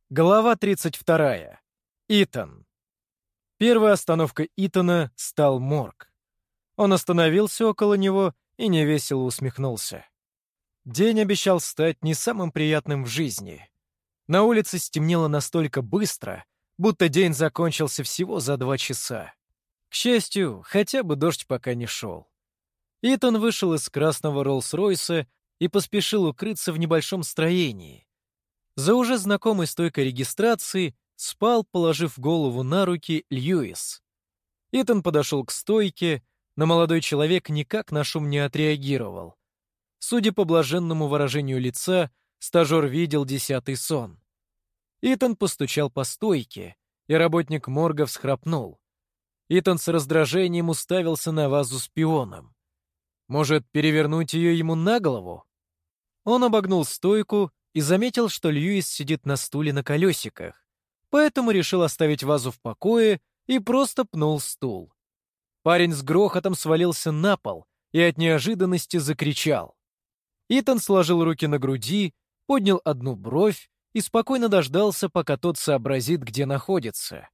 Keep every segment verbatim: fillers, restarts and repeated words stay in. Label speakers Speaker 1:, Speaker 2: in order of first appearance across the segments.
Speaker 1: Глава тридцать вторая. Итан. Первой остановкой Итана стал морг. Он остановился около него и невесело усмехнулся. День обещал стать не самым приятным в жизни. На улице стемнело настолько быстро, будто день закончился всего за два часа. К счастью, хотя бы дождь пока не шел. Итан вышел из красного Роллс-Ройса и поспешил укрыться в небольшом строении. За уже знакомой стойкой регистрации спал, положив голову на руки, Льюис. Итан подошел к стойке, но молодой человек никак на шум не отреагировал. Судя по блаженному выражению лица, стажер видел десятый сон. Итан постучал по стойке, и работник морга всхрапнул. Итан с раздражением уставился на вазу с пионом. Может, перевернуть ее ему на голову? Он обогнул стойку и заметил, что Льюис сидит на стуле на колесиках, поэтому решил оставить вазу в покое и просто пнул стул. Парень с грохотом свалился на пол и от неожиданности закричал. Итан сложил руки на груди, поднял одну бровь и спокойно дождался, пока тот сообразит, где находится.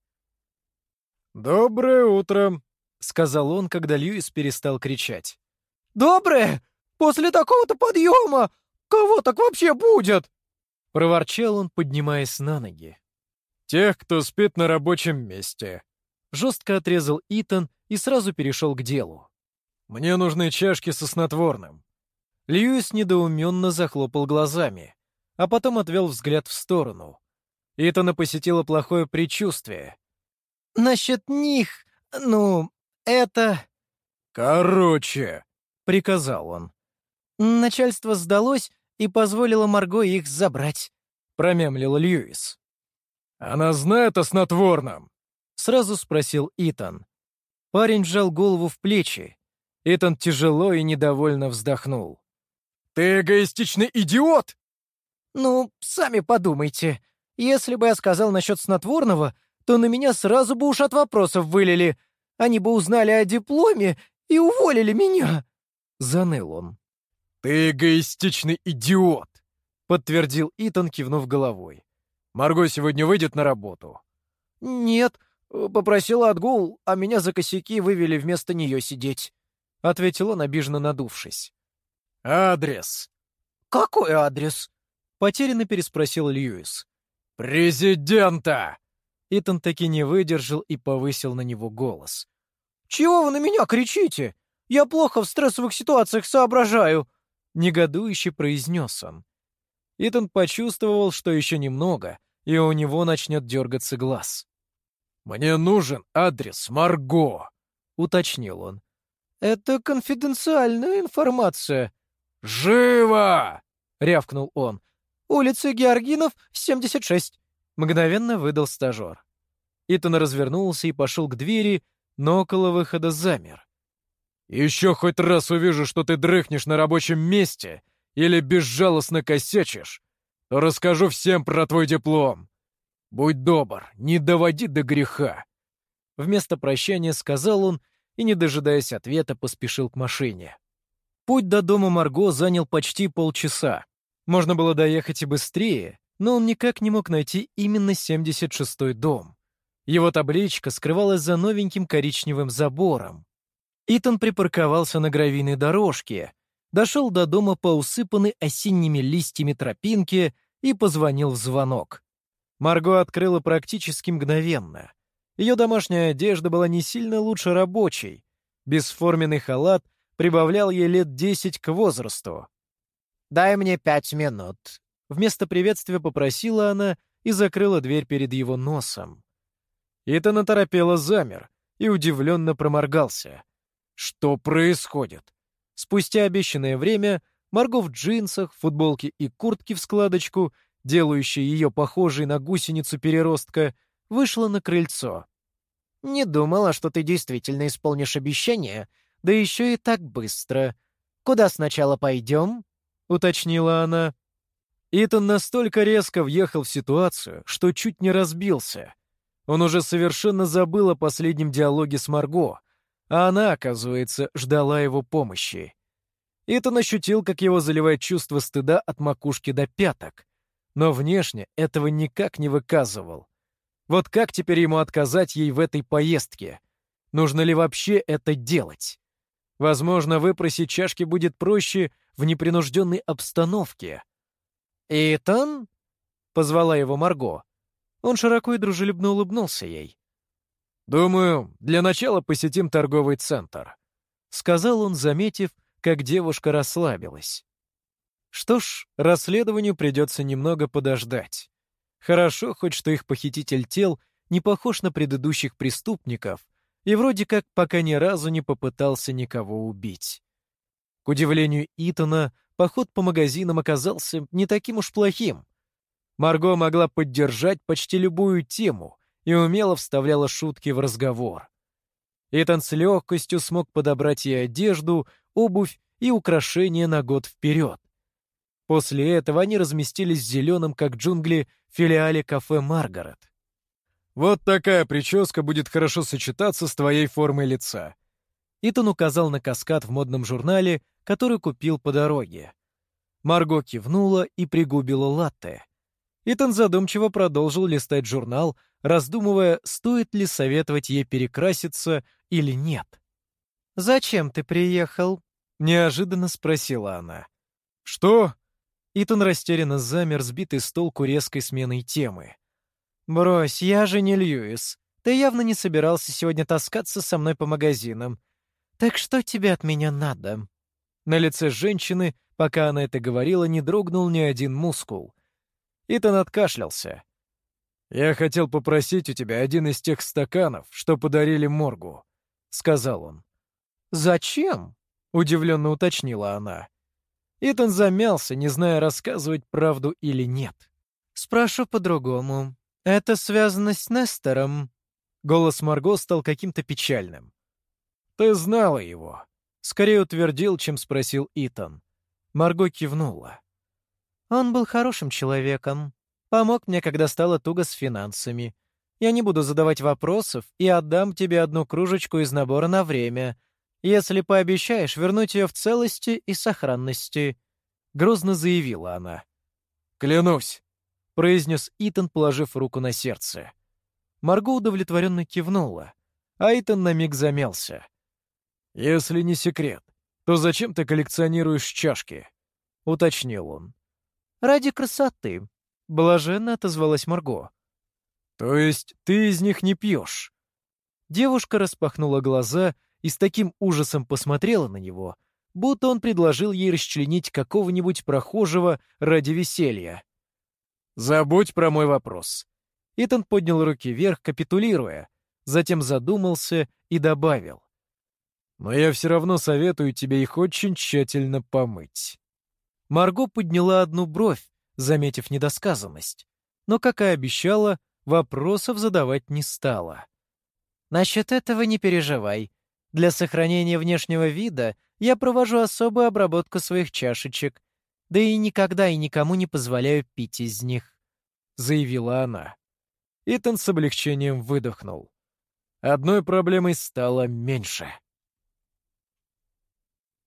Speaker 1: «Доброе утро», — сказал он, когда Льюис перестал кричать.
Speaker 2: «Доброе? После такого-то подъема! Кого так вообще будет?»
Speaker 1: — проворчал он, поднимаясь на ноги. «Тех, кто спит на рабочем месте», — жестко отрезал Итан и сразу перешел к делу. «Мне нужны чашки со снотворным». Льюис недоуменно захлопал глазами, а потом отвел взгляд в сторону. Итана посетило плохое предчувствие.
Speaker 2: «Насчет них, ну, это...»
Speaker 1: «Короче», — приказал он.
Speaker 2: «Начальство сдалось и позволило Марго их забрать»,
Speaker 1: — промямлил Льюис. «Она знает о снотворном?» — сразу спросил Итан. Парень сжал голову в плечи. Итан тяжело и недовольно вздохнул. «Ты эгоистичный идиот!»
Speaker 2: «Ну, сами подумайте. Если бы я сказал насчет снотворного, то на меня сразу бы уж от вопросов вылили. Они бы узнали о дипломе и уволили меня!»
Speaker 1: — заныл он. «Ты эгоистичный идиот!» — подтвердил Итан, кивнув головой. «Марго сегодня выйдет на работу?»
Speaker 2: «Нет, попросила отгул, а меня за косяки вывели вместо нее сидеть», — ответил он, обиженно надувшись.
Speaker 1: «Адрес?»
Speaker 2: «Какой адрес?»
Speaker 1: — потерянно переспросил Льюис. «Президента!» Итан таки не выдержал и повысил на него голос.
Speaker 2: «Чего вы на меня кричите? Я плохо в стрессовых ситуациях соображаю!»
Speaker 1: — негодующе произнес он. Итан почувствовал, что еще немного, и у него начнет дергаться глаз. «Мне нужен адрес Марго», — уточнил он.
Speaker 2: «Это конфиденциальная информация».
Speaker 1: «Живо!» — рявкнул он.
Speaker 2: «Улица Георгинов, семьдесят шесть», —
Speaker 1: мгновенно выдал стажер. Итан развернулся и пошел к двери, но около выхода замер. «Еще хоть раз увижу, что ты дрыхнешь на рабочем месте или безжалостно косячишь, то расскажу всем про твой диплом. Будь добр, не доводи до греха». Вместо прощания сказал он и, не дожидаясь ответа, поспешил к машине. Путь до дома Марго занял почти полчаса. Можно было доехать и быстрее, но он никак не мог найти именно семьдесят шестой дом. Его табличка скрывалась за новеньким коричневым забором. Итан припарковался на гравийной дорожке, дошел до дома по усыпанной осенними листьями тропинке и позвонил в звонок. Марго открыла практически мгновенно. Ее домашняя одежда была не сильно лучше рабочей. Бесформенный халат прибавлял ей лет десять к возрасту.
Speaker 2: «Дай мне пять минут»,
Speaker 1: — вместо приветствия попросила она и закрыла дверь перед его носом. Итан оторопело замер и удивленно проморгался. Что происходит? Спустя обещанное время Марго в джинсах, футболке и куртке в складочку, делающей ее похожей на гусеницу-переростка, вышла на крыльцо.
Speaker 2: «Не думала, что ты действительно исполнишь обещание, да еще и так быстро. Куда сначала пойдем?»
Speaker 1: — уточнила она. Итан настолько резко въехал в ситуацию, что чуть не разбился. Он уже совершенно забыл о последнем диалоге с Марго, а она, оказывается, ждала его помощи. Итан ощутил, как его заливает чувство стыда от макушки до пяток. но внешне этого никак не выказывал. Вот как теперь ему отказать ей в этой поездке? Нужно ли вообще это делать? Возможно, выпросить чашки будет проще в непринужденной обстановке.
Speaker 2: «Итан?» — позвала его Марго.
Speaker 1: Он широко и дружелюбно улыбнулся ей. «Думаю, для начала посетим торговый центр», — сказал он, заметив, как девушка расслабилась. Что ж, расследованию придется немного подождать. Хорошо хоть, что их похититель тел не похож на предыдущих преступников и вроде как пока ни разу не попытался никого убить. К удивлению Итана, поход по магазинам оказался не таким уж плохим. Марго могла поддержать почти любую тему и умело вставляла шутки в разговор. Итан с легкостью смог подобрать ей одежду, обувь и украшения на год вперед. После этого они разместились в зеленом, как джунгли, филиале кафе «Маргарет». «Вот такая прическа будет хорошо сочетаться с твоей формой лица». Итан указал на каскад в модном журнале, который купил по дороге. Марго кивнула и пригубила латте. Итан задумчиво продолжил листать журнал, раздумывая, стоит ли советовать ей перекраситься или нет.
Speaker 2: «Зачем ты приехал?»
Speaker 1: — неожиданно спросила она. «Что?» Итан растерянно замер, сбитый с толку резкой сменой темы.
Speaker 2: «Брось, я же не Льюис. Ты явно не собирался сегодня таскаться со мной по магазинам. Так что тебе от меня надо?»
Speaker 1: На лице женщины, пока она это говорила, не дрогнул ни один мускул. Итан откашлялся. «Я хотел попросить у тебя один из тех стаканов, что подарили моргу», — сказал он.
Speaker 2: «Зачем?»
Speaker 1: — удивленно уточнила она. Итан замялся, не зная, рассказывать правду или нет.
Speaker 2: «Спрошу по-другому. Это связано с Нестором?»
Speaker 1: Голос Марго стал каким-то печальным. «Ты знала его?» — скорее утвердил, чем спросил Итан. Марго кивнула.
Speaker 2: «Он был хорошим человеком. Помог мне, когда стало туго с финансами. Я не буду задавать вопросов и отдам тебе одну кружечку из набора на время, если пообещаешь вернуть ее в целости и сохранности», — грозно заявила она.
Speaker 1: «Клянусь», — произнес Итан, положив руку на сердце. Марго удовлетворенно кивнула, а Итан на миг замялся. «Если не секрет, то зачем ты коллекционируешь чашки?» — уточнил он.
Speaker 2: «Ради красоты», — блаженно отозвалась Марго.
Speaker 1: «То есть ты из них не пьешь?» Девушка распахнула глаза и с таким ужасом посмотрела на него, будто он предложил ей расчленить какого-нибудь прохожего ради веселья. «Забудь про мой вопрос». Итан поднял руки вверх, капитулируя, затем задумался и добавил. «Но я все равно советую тебе их очень тщательно помыть». Марго подняла одну бровь, заметив недосказанность, но, как и обещала, вопросов задавать не стала.
Speaker 2: «Насчет этого не переживай. Для сохранения внешнего вида я провожу особую обработку своих чашечек, да и никогда и никому не позволяю пить из них»,
Speaker 1: — заявила она. Итан с облегчением выдохнул. Одной проблемой стало меньше.